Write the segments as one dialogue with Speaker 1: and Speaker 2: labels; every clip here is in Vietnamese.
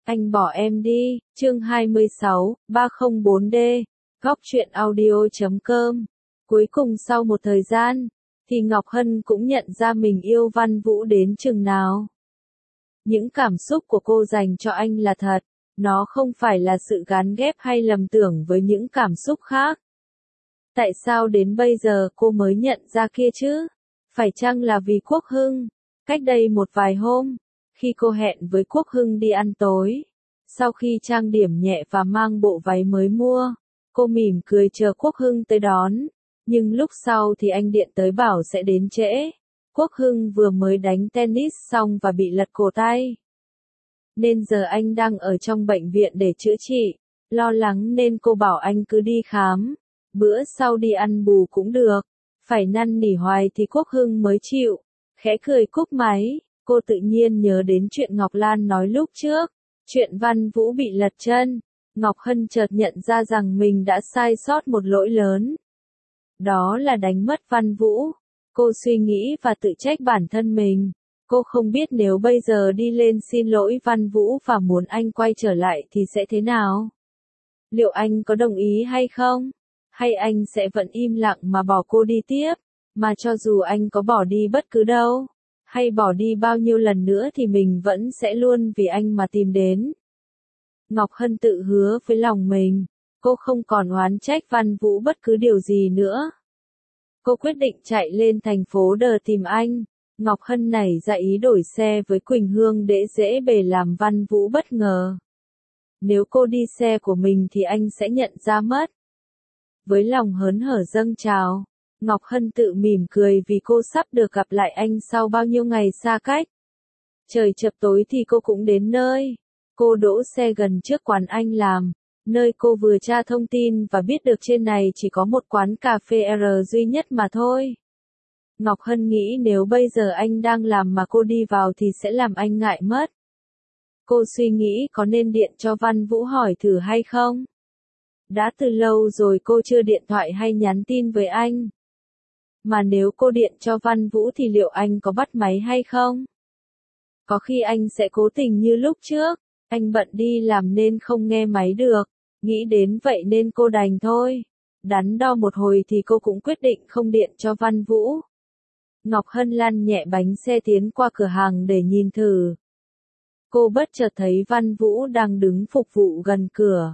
Speaker 1: Anh bỏ em đi, chương 26, 304D, Góc truyện audio.com. Cuối cùng sau một thời gian, thì Ngọc Hân cũng nhận ra mình yêu Văn Vũ đến chừng nào. Những cảm xúc của cô dành cho anh là thật, nó không phải là sự gán ghép hay lầm tưởng với những cảm xúc khác. Tại sao đến bây giờ cô mới nhận ra kia chứ? Phải chăng là vì Quốc Hưng? Cách đây một vài hôm, khi cô hẹn với Quốc Hưng đi ăn tối, sau khi trang điểm nhẹ và mang bộ váy mới mua, cô mỉm cười chờ Quốc Hưng tới đón, nhưng lúc sau thì anh điện tới bảo sẽ đến trễ. Quốc Hưng vừa mới đánh tennis xong và bị lật cổ tay, nên giờ anh đang ở trong bệnh viện để chữa trị. Lo lắng nên cô bảo anh cứ đi khám, bữa sau đi ăn bù cũng được. Phải năn nỉ hoài thì Quốc Hưng mới chịu, khẽ cười cúp máy. Cô tự nhiên nhớ đến chuyện Ngọc Lan nói lúc trước, chuyện Văn Vũ bị lật chân. Ngọc Hân chợt nhận ra rằng mình đã sai sót một lỗi lớn. Đó là đánh mất Văn Vũ. Cô suy nghĩ và tự trách bản thân mình. Cô không biết nếu bây giờ đi lên xin lỗi Văn Vũ và muốn anh quay trở lại thì sẽ thế nào? Liệu anh có đồng ý hay không? Hay anh sẽ vẫn im lặng mà bỏ cô đi tiếp? Mà cho dù anh có bỏ đi bất cứ đâu, hay bỏ đi bao nhiêu lần nữa thì mình vẫn sẽ luôn vì anh mà tìm đến. Ngọc Hân tự hứa với lòng mình, cô không còn oán trách Văn Vũ bất cứ điều gì nữa. Cô quyết định chạy lên thành phố Đờ tìm anh. Ngọc Hân nảy ra ý đổi xe với Quỳnh Hương để dễ bề làm Văn Vũ bất ngờ. Nếu cô đi xe của mình thì anh sẽ nhận ra mất. Với lòng hớn hở dâng trào, Ngọc Hân tự mỉm cười vì cô sắp được gặp lại anh sau bao nhiêu ngày xa cách. Trời chập tối thì cô cũng đến nơi. Cô đỗ xe gần trước quán anh làm, nơi cô vừa tra thông tin và biết được trên này chỉ có một quán cà phê R duy nhất mà thôi. Ngọc Hân nghĩ nếu bây giờ anh đang làm mà cô đi vào thì sẽ làm anh ngại mất. Cô suy nghĩ có nên điện cho Văn Vũ hỏi thử hay không? Đã từ lâu rồi cô chưa điện thoại hay nhắn tin với anh. Mà nếu cô điện cho Văn Vũ thì liệu anh có bắt máy hay không? Có khi anh sẽ cố tình như lúc trước, anh bận đi làm nên không nghe máy được. Nghĩ đến vậy nên cô đành thôi. Đắn đo một hồi thì cô cũng quyết định không điện cho Văn Vũ. Ngọc Hân lăn nhẹ bánh xe tiến qua cửa hàng để nhìn thử. Cô bất chợt thấy Văn Vũ đang đứng phục vụ gần cửa.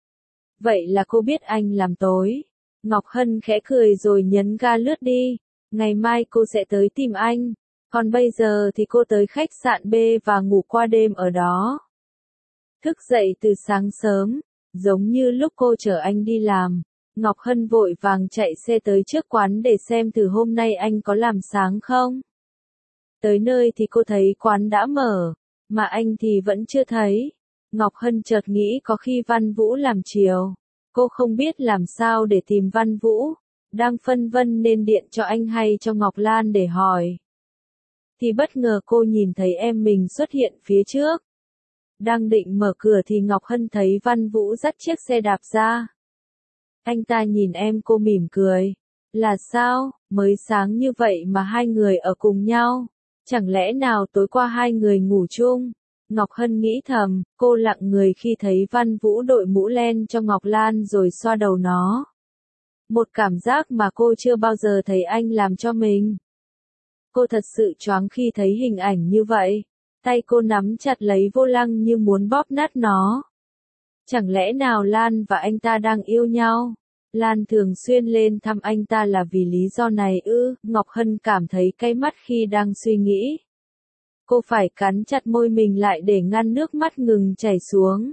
Speaker 1: Vậy là cô biết anh làm tối. Ngọc Hân khẽ cười rồi nhấn ga lướt đi. Ngày mai cô sẽ tới tìm anh. Còn bây giờ thì cô tới khách sạn B và ngủ qua đêm ở đó. Thức dậy từ sáng sớm, giống như lúc cô chở anh đi làm, Ngọc Hân vội vàng chạy xe tới trước quán để xem thử hôm nay anh có làm sáng không. Tới nơi thì cô thấy quán đã mở, mà anh thì vẫn chưa thấy. Ngọc Hân chợt nghĩ có khi Văn Vũ làm chiều. Cô không biết làm sao để tìm Văn Vũ, đang phân vân nên điện cho anh hay cho Ngọc Lan để hỏi. Thì bất ngờ cô nhìn thấy em mình xuất hiện phía trước. Đang định mở cửa thì Ngọc Hân thấy Văn Vũ dắt chiếc xe đạp ra. Anh ta nhìn em cô mỉm cười. Là sao, mới sáng như vậy mà hai người ở cùng nhau? Chẳng lẽ nào tối qua hai người ngủ chung? Ngọc Hân nghĩ thầm, cô lặng người khi thấy Văn Vũ đội mũ len cho Ngọc Lan rồi xoa đầu nó. Một cảm giác mà cô chưa bao giờ thấy anh làm cho mình. Cô thật sự choáng khi thấy hình ảnh như vậy. Tay cô nắm chặt lấy vô lăng như muốn bóp nát nó. Chẳng lẽ nào Lan và anh ta đang yêu nhau? Lan thường xuyên lên thăm anh ta là vì lý do này ư? Ngọc Hân cảm thấy cay mắt khi đang suy nghĩ. Cô phải cắn chặt môi mình lại để ngăn nước mắt ngừng chảy xuống.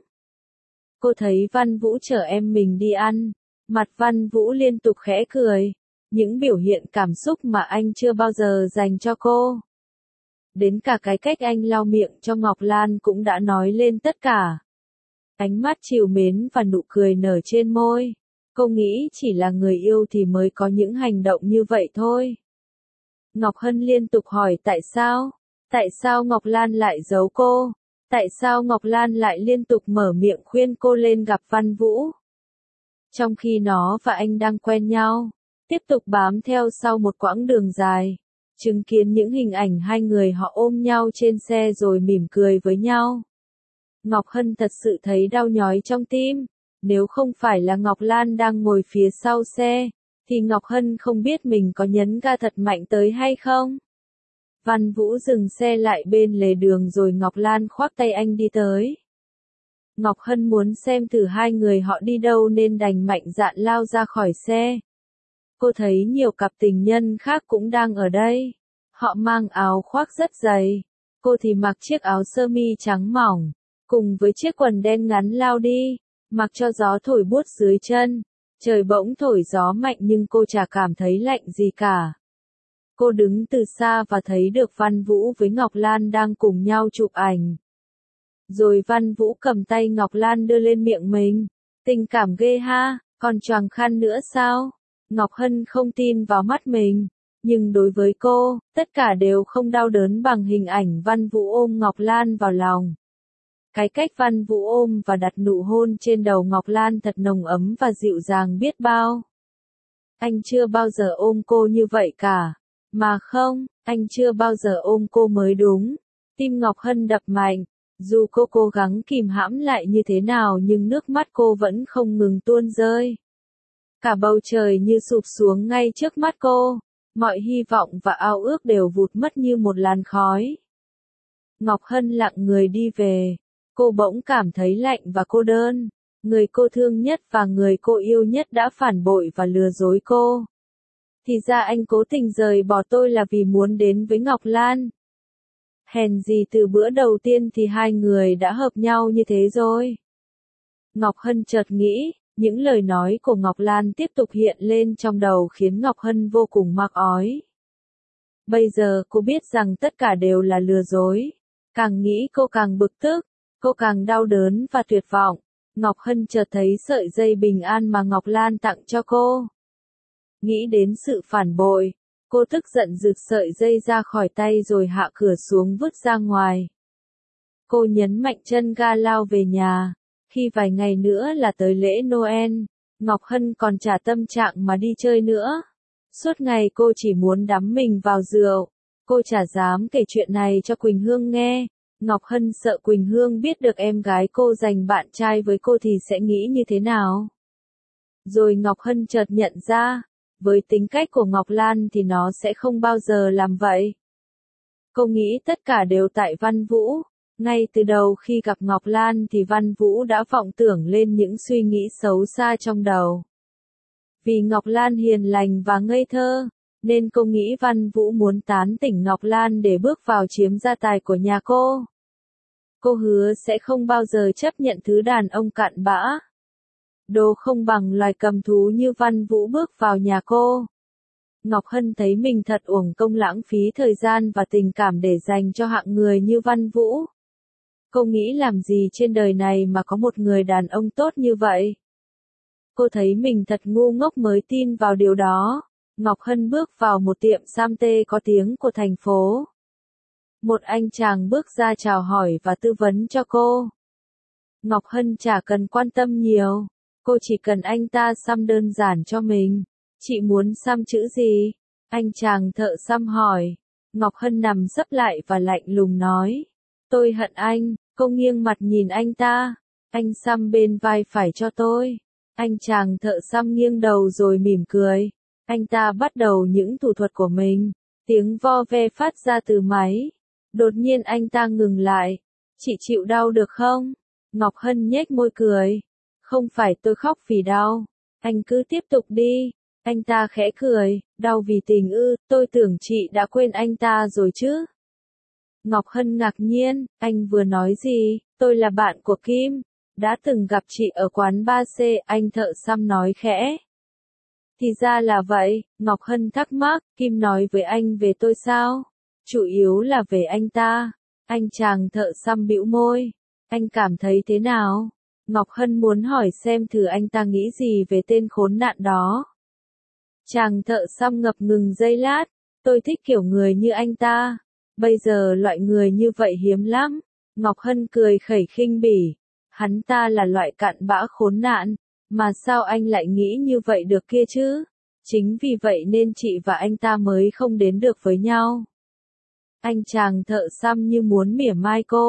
Speaker 1: Cô thấy Văn Vũ chở em mình đi ăn. Mặt Văn Vũ liên tục khẽ cười. Những biểu hiện cảm xúc mà anh chưa bao giờ dành cho cô. Đến cả cái cách anh lau miệng cho Ngọc Lan cũng đã nói lên tất cả. Ánh mắt trìu mến và nụ cười nở trên môi. Cô nghĩ chỉ là người yêu thì mới có những hành động như vậy thôi. Ngọc Hân liên tục hỏi tại sao? Tại sao Ngọc Lan lại giấu cô? Tại sao Ngọc Lan lại liên tục mở miệng khuyên cô lên gặp Văn Vũ? Trong khi nó và anh đang quen nhau, tiếp tục bám theo sau một quãng đường dài, chứng kiến những hình ảnh hai người họ ôm nhau trên xe rồi mỉm cười với nhau. Ngọc Hân thật sự thấy đau nhói trong tim. Nếu không phải là Ngọc Lan đang ngồi phía sau xe, thì Ngọc Hân không biết mình có nhấn ga thật mạnh tới hay không. Văn Vũ dừng xe lại bên lề đường rồi Ngọc Lan khoác tay anh đi tới. Ngọc Hân muốn xem thử hai người họ đi đâu nên đành mạnh dạn lao ra khỏi xe. Cô thấy nhiều cặp tình nhân khác cũng đang ở đây. Họ mang áo khoác rất dày. Cô thì mặc chiếc áo sơ mi trắng mỏng, cùng với chiếc quần đen ngắn lao đi, mặc cho gió thổi buốt dưới chân. Trời bỗng thổi gió mạnh nhưng cô chả cảm thấy lạnh gì cả. Cô đứng từ xa và thấy được Văn Vũ với Ngọc Lan đang cùng nhau chụp ảnh. Rồi Văn Vũ cầm tay Ngọc Lan đưa lên miệng mình. Tình cảm ghê ha, còn choàng khăn nữa sao? Ngọc Hân không tin vào mắt mình. Nhưng đối với cô, tất cả đều không đau đớn bằng hình ảnh Văn Vũ ôm Ngọc Lan vào lòng. Cái cách Văn Vũ ôm và đặt nụ hôn trên đầu Ngọc Lan thật nồng ấm và dịu dàng biết bao. Anh chưa bao giờ ôm cô như vậy cả. Mà không, anh chưa bao giờ ôm cô mới đúng. Tim Ngọc Hân đập mạnh. Dù cô cố gắng kìm hãm lại như thế nào nhưng nước mắt cô vẫn không ngừng tuôn rơi. Cả bầu trời như sụp xuống ngay trước mắt cô. Mọi hy vọng và ao ước đều vụt mất như một làn khói. Ngọc Hân lặng người đi về. Cô bỗng cảm thấy lạnh và cô đơn. Người cô thương nhất và người cô yêu nhất đã phản bội và lừa dối cô. Thì ra anh cố tình rời bỏ tôi là vì muốn đến với Ngọc Lan. Hèn gì từ bữa đầu tiên thì hai người đã hợp nhau như thế rồi. Ngọc Hân chợt nghĩ, những lời nói của Ngọc Lan tiếp tục hiện lên trong đầu khiến Ngọc Hân vô cùng mắc ói. Bây giờ cô biết rằng tất cả đều là lừa dối. Càng nghĩ cô càng bực tức, cô càng đau đớn và tuyệt vọng. Ngọc Hân chợt thấy sợi dây bình an mà Ngọc Lan tặng cho cô. Nghĩ đến sự phản bội, cô tức giận giật sợi dây ra khỏi tay rồi hạ cửa xuống vứt ra ngoài. Cô nhấn mạnh chân ga lao về nhà. Khi vài ngày nữa là tới lễ Noel, Ngọc Hân còn chả tâm trạng mà đi chơi nữa. Suốt ngày cô chỉ muốn đắm mình vào rượu. Cô chả dám kể chuyện này cho Quỳnh Hương nghe. Ngọc Hân sợ Quỳnh Hương biết được em gái cô giành bạn trai với cô thì sẽ nghĩ như thế nào. Rồi Ngọc Hân chợt nhận ra, với tính cách của Ngọc Lan thì nó sẽ không bao giờ làm vậy. Cô nghĩ tất cả đều tại Văn Vũ. Ngay từ đầu khi gặp Ngọc Lan thì Văn Vũ đã vọng tưởng lên những suy nghĩ xấu xa trong đầu. Vì Ngọc Lan hiền lành và ngây thơ, nên cô nghĩ Văn Vũ muốn tán tỉnh Ngọc Lan để bước vào chiếm gia tài của nhà cô. Cô hứa sẽ không bao giờ chấp nhận thứ đàn ông cặn bã. Đồ không bằng loài cầm thú như Văn Vũ bước vào nhà cô. Ngọc Hân thấy mình thật uổng công lãng phí thời gian và tình cảm để dành cho hạng người như Văn Vũ. Cô nghĩ làm gì trên đời này mà có một người đàn ông tốt như vậy. Cô thấy mình thật ngu ngốc mới tin vào điều đó. Ngọc Hân bước vào một tiệm sam tê có tiếng của thành phố. Một anh chàng bước ra chào hỏi và tư vấn cho cô. Ngọc Hân chả cần quan tâm nhiều. Cô chỉ cần anh ta xăm đơn giản cho mình. Chị muốn xăm chữ gì? Anh chàng thợ xăm hỏi. Ngọc Hân nằm sấp lại và lạnh lùng nói. Tôi hận anh. Cô nghiêng mặt nhìn anh ta. Anh xăm bên vai phải cho tôi. Anh chàng thợ xăm nghiêng đầu rồi mỉm cười. Anh ta bắt đầu những thủ thuật của mình. Tiếng vo ve phát ra từ máy. Đột nhiên anh ta ngừng lại. Chị chịu đau được không? Ngọc Hân nhếch môi cười. Không phải tôi khóc vì đau. Anh cứ tiếp tục đi. Anh ta khẽ cười. Đau vì tình ư? Tôi tưởng chị đã quên anh ta rồi chứ. Ngọc Hân ngạc nhiên. Anh vừa nói gì? Tôi là bạn của Kim. Đã từng gặp chị ở quán 3C. Anh thợ xăm nói khẽ. Thì ra là vậy. Ngọc Hân thắc mắc. Kim nói với anh về tôi sao? Chủ yếu là về anh ta. Anh chàng thợ xăm bĩu môi. Anh cảm thấy thế nào? Ngọc Hân muốn hỏi xem thử anh ta nghĩ gì về tên khốn nạn đó. Chàng thợ xăm ngập ngừng giây lát. Tôi thích kiểu người như anh ta. Bây giờ loại người như vậy hiếm lắm. Ngọc Hân cười khẩy khinh bỉ. Hắn ta là loại cặn bã khốn nạn. Mà sao anh lại nghĩ như vậy được kia chứ? Chính vì vậy nên chị và anh ta mới không đến được với nhau. Anh chàng thợ xăm như muốn mỉa mai cô.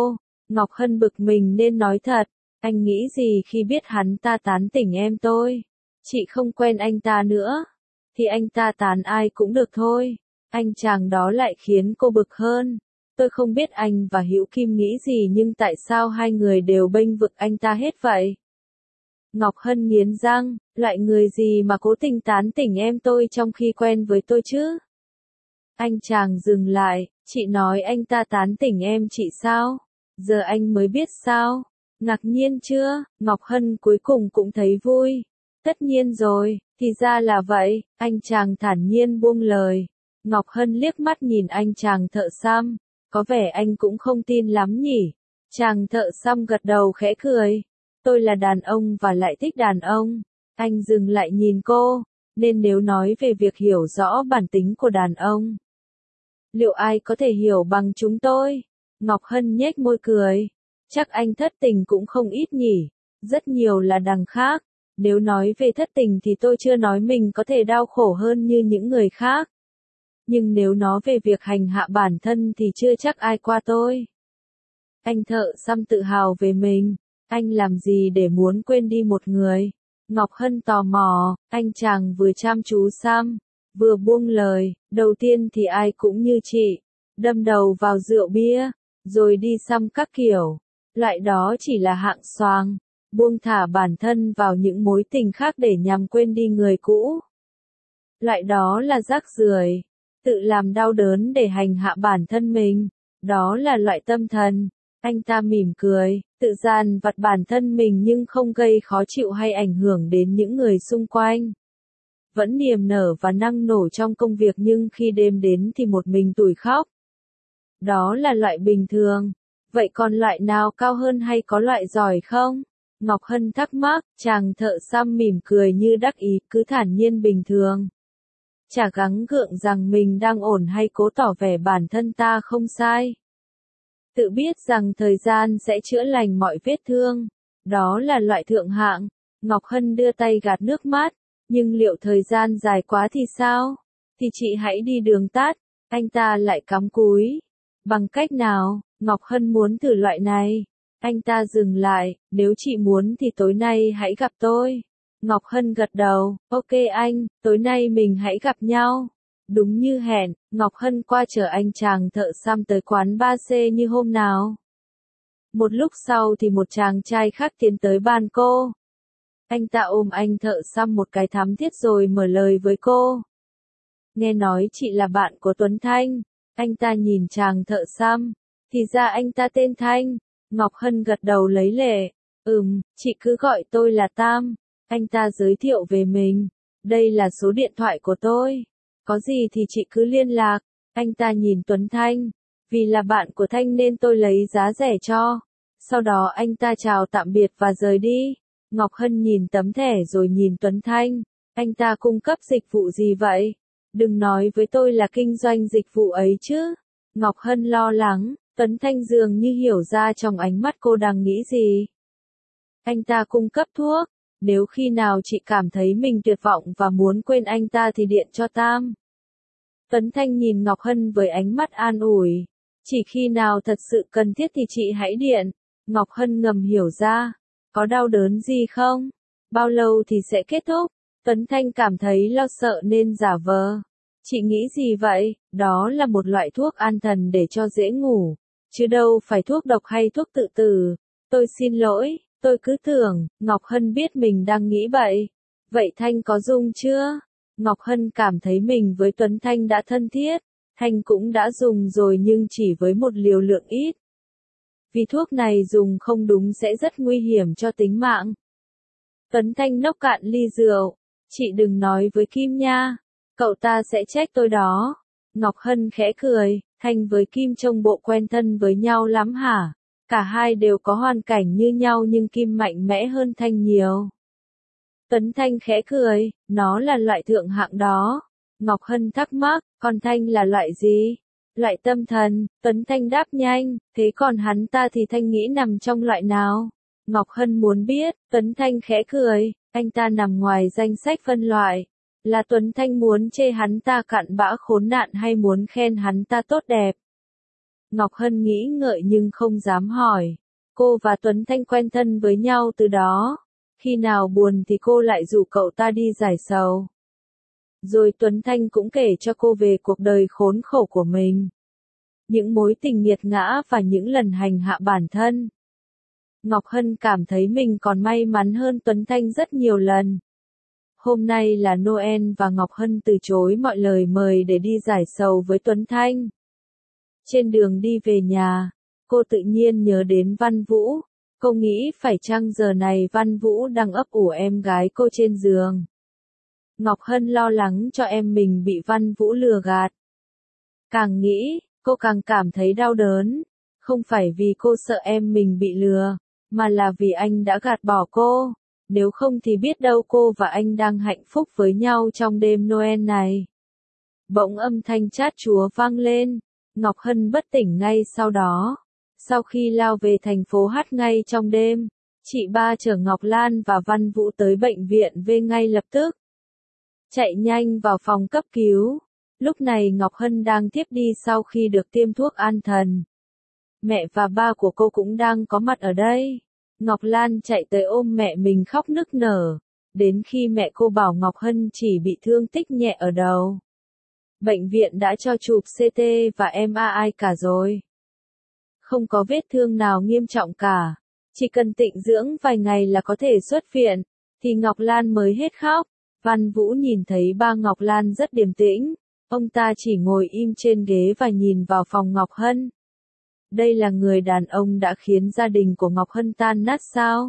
Speaker 1: Ngọc Hân bực mình nên nói thật, anh nghĩ gì khi biết hắn ta tán tỉnh em tôi? Chị không quen anh ta nữa, thì anh ta tán ai cũng được thôi. Anh chàng đó lại khiến cô bực hơn. Tôi không biết anh và Hữu Kim nghĩ gì nhưng tại sao hai người đều bênh vực anh ta hết vậy? Ngọc Hân nghiến răng, loại người gì mà cố tình tán tỉnh em tôi trong khi quen với tôi chứ? Anh chàng dừng lại, chị nói anh ta tán tỉnh em chị sao? Giờ anh mới biết sao? Ngạc nhiên chưa? Ngọc Hân cuối cùng cũng thấy vui. Tất nhiên rồi, thì ra là vậy, anh chàng thản nhiên buông lời. Ngọc Hân liếc mắt nhìn anh chàng thợ xăm, có vẻ anh cũng không tin lắm nhỉ. Chàng thợ xăm gật đầu khẽ cười. Tôi là đàn ông và lại thích đàn ông. Anh dừng lại nhìn cô, nên nếu nói về việc hiểu rõ bản tính của đàn ông, liệu ai có thể hiểu bằng chúng tôi? Ngọc Hân nhếch môi cười. Chắc anh thất tình cũng không ít nhỉ. Rất nhiều là đằng khác. Nếu nói về thất tình thì tôi chưa nói mình có thể đau khổ hơn như những người khác. Nhưng nếu nói về việc hành hạ bản thân thì chưa chắc ai qua tôi. Anh thợ xăm tự hào về mình. Anh làm gì để muốn quên đi một người? Ngọc Hân tò mò, anh chàng vừa chăm chú xăm, vừa buông lời, đầu tiên thì ai cũng như chị, đâm đầu vào rượu bia, rồi đi xăm các kiểu. Loại đó chỉ là hạng xoàng, buông thả bản thân vào những mối tình khác để nhằm quên đi người cũ. Loại đó là rác rưởi, tự làm đau đớn để hành hạ bản thân mình, đó là loại tâm thần. Anh ta mỉm cười, tự dằn vặt bản thân mình nhưng không gây khó chịu hay ảnh hưởng đến những người xung quanh. Vẫn niềm nở và năng nổ trong công việc nhưng khi đêm đến thì một mình tủi khóc. Đó là loại bình thường. Vậy còn loại nào cao hơn hay có loại giỏi không? Ngọc Hân thắc mắc, chàng thợ xăm mỉm cười như đắc ý, cứ thản nhiên bình thường. Chả gắng gượng rằng mình đang ổn hay cố tỏ vẻ bản thân ta không sai. Tự biết rằng thời gian sẽ chữa lành mọi vết thương. Đó là loại thượng hạng. Ngọc Hân đưa tay gạt nước mắt. Nhưng liệu thời gian dài quá thì sao? Thì chị hãy đi đường tắt. Anh ta lại cắm cúi. Bằng cách nào? Ngọc Hân muốn thử loại này. Anh ta dừng lại. Nếu chị muốn thì tối nay hãy gặp tôi. Ngọc Hân gật đầu. Ok anh, tối nay mình hãy gặp nhau. Đúng như hẹn, Ngọc Hân qua chở anh chàng thợ xăm tới quán 3C như hôm nào. Một lúc sau thì một chàng trai khác tiến tới ban cô. Anh ta ôm anh thợ xăm một cái thắm thiết rồi mở lời với cô. Nghe nói chị là bạn của Tuấn Thanh. Anh ta nhìn chàng thợ xăm. Thì ra anh ta tên Thanh. Ngọc Hân gật đầu lấy lệ. Chị cứ gọi tôi là Tam. Anh ta giới thiệu về mình. Đây là số điện thoại của tôi. Có gì thì chị cứ liên lạc. Anh ta nhìn Tuấn Thanh. Vì là bạn của Thanh nên tôi lấy giá rẻ cho. Sau đó anh ta chào tạm biệt và rời đi. Ngọc Hân nhìn tấm thẻ rồi nhìn Tuấn Thanh. Anh ta cung cấp dịch vụ gì vậy? Đừng nói với tôi là kinh doanh dịch vụ ấy chứ. Ngọc Hân lo lắng. Tuấn Thanh dường như hiểu ra trong ánh mắt cô đang nghĩ gì. Anh ta cung cấp thuốc. Nếu khi nào chị cảm thấy mình tuyệt vọng và muốn quên anh ta thì điện cho Tam. Tuấn Thanh nhìn Ngọc Hân với ánh mắt an ủi. Chỉ khi nào thật sự cần thiết thì chị hãy điện. Ngọc Hân ngầm hiểu ra. Có đau đớn gì không? Bao lâu thì sẽ kết thúc? Tuấn Thanh cảm thấy lo sợ nên giả vờ. Chị nghĩ gì vậy? Đó là một loại thuốc an thần để cho dễ ngủ. Chứ đâu phải thuốc độc hay thuốc tự tử. Tôi xin lỗi, tôi cứ tưởng, Ngọc Hân biết mình đang nghĩ bậy. Vậy Thanh có dùng chưa? Ngọc Hân cảm thấy mình với Tuấn Thanh đã thân thiết. Thanh cũng đã dùng rồi nhưng chỉ với một liều lượng ít. Vì thuốc này dùng không đúng sẽ rất nguy hiểm cho tính mạng. Tuấn Thanh nốc cạn ly rượu. Chị đừng nói với Kim nha. Cậu ta sẽ trách tôi đó. Ngọc Hân khẽ cười. Thanh với Kim trông bộ quen thân với nhau lắm hả? Cả hai đều có hoàn cảnh như nhau nhưng Kim mạnh mẽ hơn Thanh nhiều. Tuấn Thanh khẽ cười. Nó là loại thượng hạng đó. Ngọc Hân thắc mắc. Còn Thanh là loại gì? Loại tâm thần. Tuấn Thanh đáp nhanh. Thế còn hắn ta thì Thanh nghĩ nằm trong loại nào? Ngọc Hân muốn biết. Tuấn Thanh khẽ cười. Anh ta nằm ngoài danh sách phân loại. Là Tuấn Thanh muốn chê hắn ta cặn bã khốn nạn hay muốn khen hắn ta tốt đẹp? Ngọc Hân nghĩ ngợi nhưng không dám hỏi. Cô và Tuấn Thanh quen thân với nhau từ đó. Khi nào buồn thì cô lại rủ cậu ta đi giải sầu. Rồi Tuấn Thanh cũng kể cho cô về cuộc đời khốn khổ của mình. Những mối tình nghiệt ngã và những lần hành hạ bản thân. Ngọc Hân cảm thấy mình còn may mắn hơn Tuấn Thanh rất nhiều lần. Hôm nay là Noel và Ngọc Hân từ chối mọi lời mời để đi giải sầu với Tuấn Thanh. Trên đường đi về nhà, cô tự nhiên nhớ đến Văn Vũ. Cô nghĩ phải chăng giờ này Văn Vũ đang ấp ủ em gái cô trên giường. Ngọc Hân lo lắng cho em mình bị Văn Vũ lừa gạt. Càng nghĩ, cô càng cảm thấy đau đớn. Không phải vì cô sợ em mình bị lừa, mà là vì anh đã gạt bỏ cô. Nếu không thì biết đâu cô và anh đang hạnh phúc với nhau trong đêm Noel này. Bỗng âm thanh chát chúa vang lên. Ngọc Hân bất tỉnh ngay sau đó. Sau khi lao về thành phố hát ngay trong đêm, chị ba chở Ngọc Lan và Văn Vũ tới bệnh viện về ngay lập tức. Chạy nhanh vào phòng cấp cứu. Lúc này Ngọc Hân đang thiếp đi sau khi được tiêm thuốc an thần. Mẹ và ba của cô cũng đang có mặt ở đây. Ngọc Lan chạy tới ôm mẹ mình khóc nức nở. Đến khi mẹ cô bảo Ngọc Hân chỉ bị thương tích nhẹ ở đầu. Bệnh viện đã cho chụp CT và MRI cả rồi. Không có vết thương nào nghiêm trọng cả. Chỉ cần tịnh dưỡng vài ngày là có thể xuất viện. Thì Ngọc Lan mới hết khóc. Văn Vũ nhìn thấy ba Ngọc Lan rất điềm tĩnh. Ông ta chỉ ngồi im trên ghế và nhìn vào phòng Ngọc Hân. Đây là người đàn ông đã khiến gia đình của Ngọc Hân tan nát sao?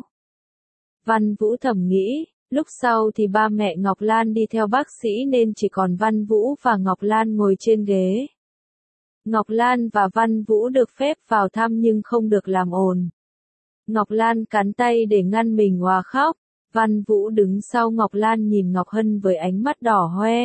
Speaker 1: Văn Vũ thầm nghĩ, lúc sau thì ba mẹ Ngọc Lan đi theo bác sĩ nên chỉ còn Văn Vũ và Ngọc Lan ngồi trên ghế. Ngọc Lan và Văn Vũ được phép vào thăm nhưng không được làm ồn. Ngọc Lan cắn tay để ngăn mình òa khóc. Văn Vũ đứng sau Ngọc Lan nhìn Ngọc Hân với ánh mắt đỏ hoe.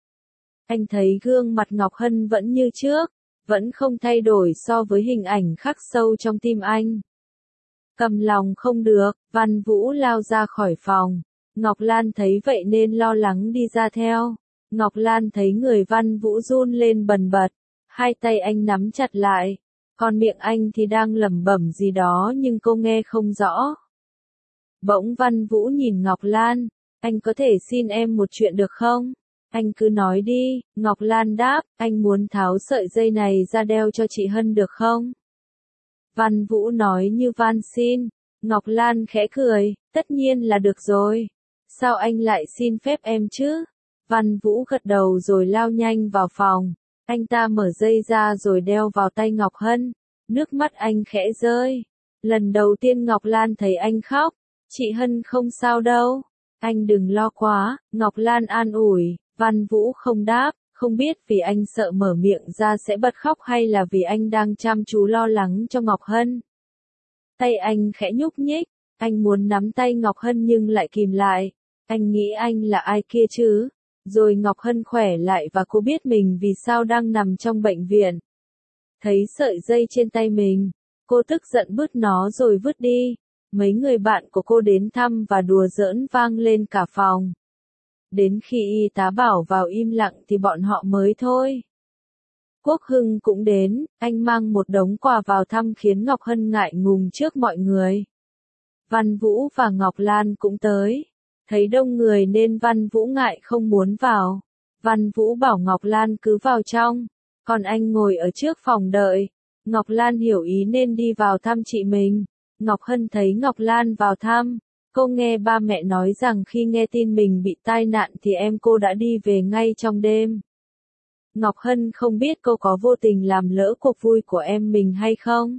Speaker 1: Anh thấy gương mặt Ngọc Hân vẫn như trước, vẫn không thay đổi so với hình ảnh khắc sâu trong tim anh. Cầm lòng không được, Văn Vũ lao ra khỏi phòng. Ngọc Lan thấy vậy nên lo lắng đi ra theo. Ngọc Lan thấy người Văn Vũ run lên bần bật. Hai tay anh nắm chặt lại. Còn miệng anh thì đang lẩm bẩm gì đó nhưng cô nghe không rõ. Bỗng Văn Vũ nhìn Ngọc Lan. Anh có thể xin em một chuyện được không? Anh cứ nói đi. Ngọc Lan đáp, anh muốn tháo sợi dây này ra đeo cho chị Hân được không? Văn Vũ nói như van xin. Ngọc Lan khẽ cười, tất nhiên là được rồi. Sao anh lại xin phép em chứ? Văn Vũ gật đầu rồi lao nhanh vào phòng. Anh ta mở dây ra rồi đeo vào tay Ngọc Hân. Nước mắt anh khẽ rơi. Lần đầu tiên Ngọc Lan thấy anh khóc. Chị Hân không sao đâu. Anh đừng lo quá, Ngọc Lan an ủi. Văn Vũ không đáp, không biết vì anh sợ mở miệng ra sẽ bật khóc hay là vì anh đang chăm chú lo lắng cho Ngọc Hân. Tay anh khẽ nhúc nhích, anh muốn nắm tay Ngọc Hân nhưng lại kìm lại. Anh nghĩ anh là ai kia chứ? Rồi Ngọc Hân khỏe lại và cô biết mình vì sao đang nằm trong bệnh viện. Thấy sợi dây trên tay mình, cô tức giận bứt nó rồi vứt đi. Mấy người bạn của cô đến thăm và đùa giỡn vang lên cả phòng. Đến khi y tá bảo vào im lặng thì bọn họ mới thôi. Quốc Hưng cũng đến, anh mang một đống quà vào thăm khiến Ngọc Hân ngại ngùng trước mọi người. Văn Vũ và Ngọc Lan cũng tới. Thấy đông người nên Văn Vũ ngại không muốn vào. Văn Vũ bảo Ngọc Lan cứ vào trong, còn anh ngồi ở trước phòng đợi. Ngọc Lan hiểu ý nên đi vào thăm chị mình. Ngọc Hân thấy Ngọc Lan vào thăm. Cô nghe ba mẹ nói rằng khi nghe tin mình bị tai nạn thì em cô đã đi về ngay trong đêm. Ngọc Hân không biết cô có vô tình làm lỡ cuộc vui của em mình hay không.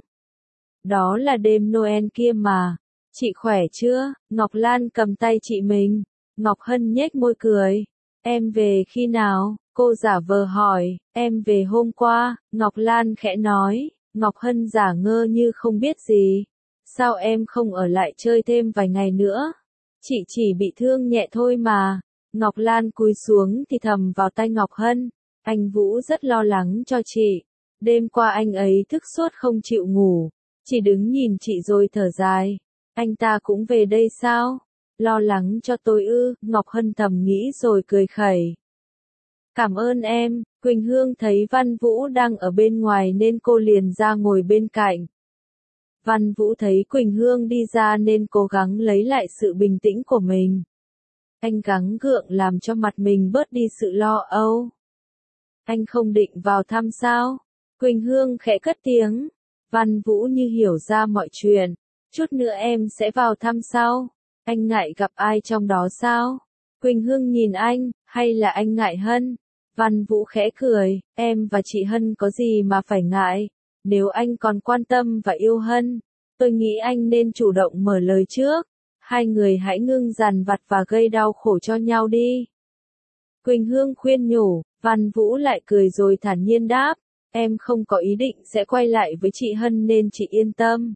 Speaker 1: Đó là đêm Noel kia mà. Chị khỏe chưa? Ngọc Lan cầm tay chị mình. Ngọc Hân nhếch môi cười. Em về khi nào? Cô giả vờ hỏi. Em về hôm qua, Ngọc Lan khẽ nói. Ngọc Hân giả ngơ như không biết gì. Sao em không ở lại chơi thêm vài ngày nữa? Chị chỉ bị thương nhẹ thôi mà. Ngọc Lan cúi xuống thì thầm vào tay Ngọc Hân. Anh Vũ rất lo lắng cho chị. Đêm qua anh ấy thức suốt không chịu ngủ. Chỉ đứng nhìn chị rồi thở dài. Anh ta cũng về đây sao? Lo lắng cho tôi ư? Ngọc Hân thầm nghĩ rồi cười khẩy. Cảm ơn em, Quỳnh Hương thấy Văn Vũ đang ở bên ngoài nên cô liền ra ngồi bên cạnh. Văn Vũ thấy Quỳnh Hương đi ra nên cố gắng lấy lại sự bình tĩnh của mình. Anh gắng gượng làm cho mặt mình bớt đi sự lo âu. Anh không định vào thăm sao? Quỳnh Hương khẽ cất tiếng. Văn Vũ như hiểu ra mọi chuyện. Chút nữa em sẽ vào thăm sau. Anh ngại gặp ai trong đó sao? Quỳnh Hương nhìn anh, hay là anh ngại Hân? Văn Vũ khẽ cười, em và chị Hân có gì mà phải ngại? Nếu anh còn quan tâm và yêu Hân, tôi nghĩ anh nên chủ động mở lời trước. Hai người hãy ngưng dằn vặt và gây đau khổ cho nhau đi. Quỳnh Hương khuyên nhủ, Văn Vũ lại cười rồi thản nhiên đáp, em không có ý định sẽ quay lại với chị Hân nên chị yên tâm.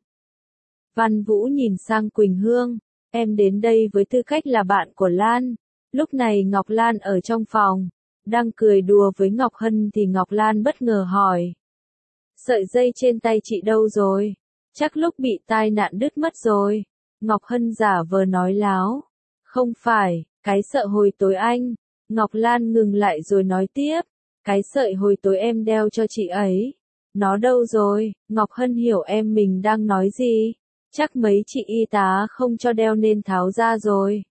Speaker 1: Văn Vũ nhìn sang Quỳnh Hương, em đến đây với tư cách là bạn của Lan. Lúc này Ngọc Lan ở trong phòng, đang cười đùa với Ngọc Hân thì Ngọc Lan bất ngờ hỏi. Sợi dây trên tay chị đâu rồi? Chắc lúc bị tai nạn đứt mất rồi. Ngọc Hân giả vờ nói láo. Không phải, cái sợi hồi tối anh. Ngọc Lan ngừng lại rồi nói tiếp. Cái sợi hồi tối em đeo cho chị ấy. Nó đâu rồi? Ngọc Hân hiểu em mình đang nói gì. Chắc mấy chị y tá không cho đeo nên tháo ra rồi.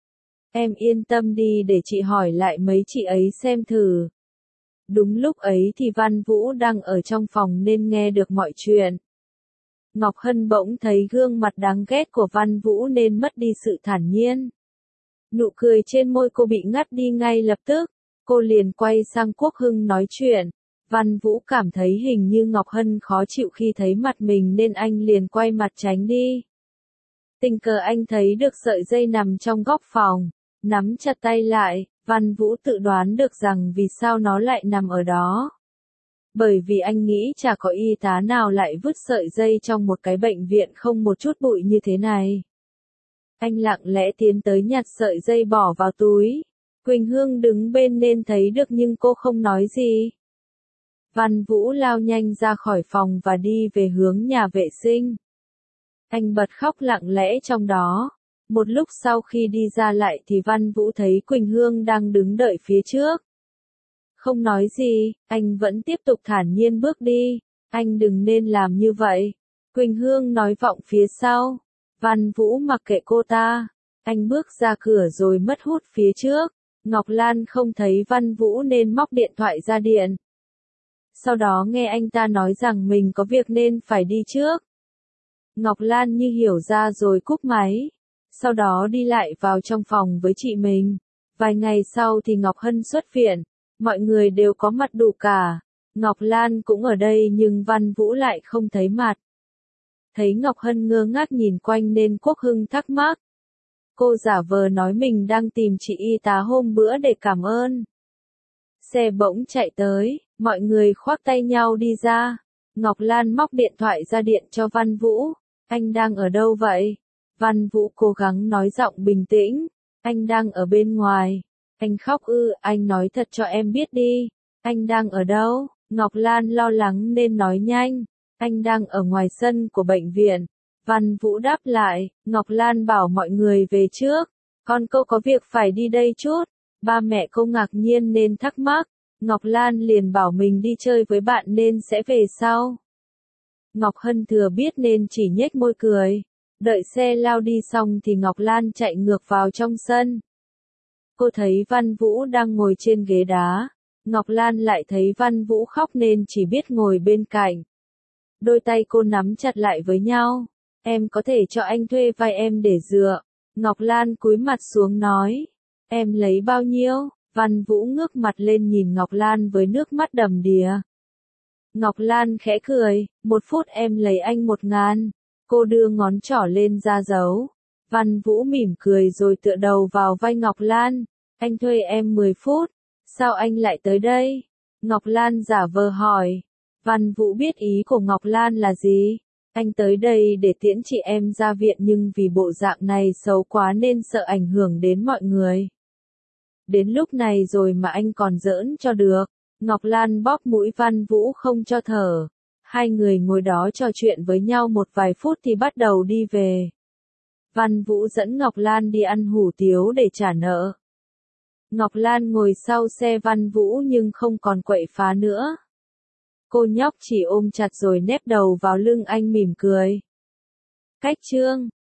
Speaker 1: Em yên tâm đi để chị hỏi lại mấy chị ấy xem thử. Đúng lúc ấy thì Văn Vũ đang ở trong phòng nên nghe được mọi chuyện. Ngọc Hân bỗng thấy gương mặt đáng ghét của Văn Vũ nên mất đi sự thản nhiên. Nụ cười trên môi cô bị ngắt đi ngay lập tức. Cô liền quay sang Quốc Hưng nói chuyện. Văn Vũ cảm thấy hình như Ngọc Hân khó chịu khi thấy mặt mình nên anh liền quay mặt tránh đi. Tình cờ anh thấy được sợi dây nằm trong góc phòng. Nắm chặt tay lại, Văn Vũ tự đoán được rằng vì sao nó lại nằm ở đó. Bởi vì anh nghĩ chả có y tá nào lại vứt sợi dây trong một cái bệnh viện không một chút bụi như thế này. Anh lặng lẽ tiến tới nhặt sợi dây bỏ vào túi. Quỳnh Hương đứng bên nên thấy được nhưng cô không nói gì. Văn Vũ lao nhanh ra khỏi phòng và đi về hướng nhà vệ sinh. Anh bật khóc lặng lẽ trong đó. Một lúc sau khi đi ra lại thì Văn Vũ thấy Quỳnh Hương đang đứng đợi phía trước. Không nói gì, anh vẫn tiếp tục thản nhiên bước đi. Anh đừng nên làm như vậy. Quỳnh Hương nói vọng phía sau. Văn Vũ mặc kệ cô ta. Anh bước ra cửa rồi mất hút phía trước. Ngọc Lan không thấy Văn Vũ nên móc điện thoại ra điện. Sau đó nghe anh ta nói rằng mình có việc nên phải đi trước. Ngọc Lan như hiểu ra rồi cúp máy. Sau đó đi lại vào trong phòng với chị mình. Vài ngày sau thì Ngọc Hân xuất viện. Mọi người đều có mặt đủ cả. Ngọc Lan cũng ở đây nhưng Văn Vũ lại không thấy mặt. Thấy Ngọc Hân ngơ ngác nhìn quanh nên Quốc Hưng thắc mắc. Cô giả vờ nói mình đang tìm chị y tá hôm bữa để cảm ơn. Xe bỗng chạy tới, mọi người khoác tay nhau đi ra. Ngọc Lan móc điện thoại ra điện cho Văn Vũ. Anh đang ở đâu vậy? Văn Vũ cố gắng nói giọng bình tĩnh. Anh đang ở bên ngoài. Anh khóc ư? Anh nói thật cho em biết đi. Anh đang ở đâu? Ngọc Lan lo lắng nên nói nhanh. Anh đang ở ngoài sân của bệnh viện. Văn Vũ đáp lại. Ngọc Lan bảo mọi người về trước. Con cô có việc phải đi đây chút. Ba mẹ cô ngạc nhiên nên thắc mắc. Ngọc Lan liền bảo mình đi chơi với bạn nên sẽ về sau. Ngọc Hân thừa biết nên chỉ nhếch môi cười. Đợi xe lao đi xong thì Ngọc Lan chạy ngược vào trong sân. Cô thấy Văn Vũ đang ngồi trên ghế đá. Ngọc Lan lại thấy Văn Vũ khóc nên chỉ biết ngồi bên cạnh. Đôi tay cô nắm chặt lại với nhau. Em có thể cho anh thuê vai em để dựa. Ngọc Lan cúi mặt xuống nói. Em lấy bao nhiêu? Văn Vũ ngước mặt lên nhìn Ngọc Lan với nước mắt đầm đìa. Ngọc Lan khẽ cười. 1 phút em lấy anh 1.000. Cô đưa ngón trỏ lên ra dấu. Văn Vũ mỉm cười rồi tựa đầu vào vai Ngọc Lan. Anh thuê em 10 phút. Sao anh lại tới đây? Ngọc Lan giả vờ hỏi. Văn Vũ biết ý của Ngọc Lan là gì. Anh tới đây để tiễn chị em ra viện nhưng vì bộ dạng này xấu quá nên sợ ảnh hưởng đến mọi người. Đến lúc này rồi mà anh còn giỡn cho được. Ngọc Lan bóp mũi Văn Vũ không cho thở. Hai người ngồi đó trò chuyện với nhau một vài phút thì bắt đầu đi về. Văn Vũ dẫn Ngọc Lan đi ăn hủ tiếu để trả nợ. Ngọc Lan ngồi sau xe Văn Vũ nhưng không còn quậy phá nữa. Cô nhóc chỉ ôm chặt rồi nép đầu vào lưng anh mỉm cười. Cách chương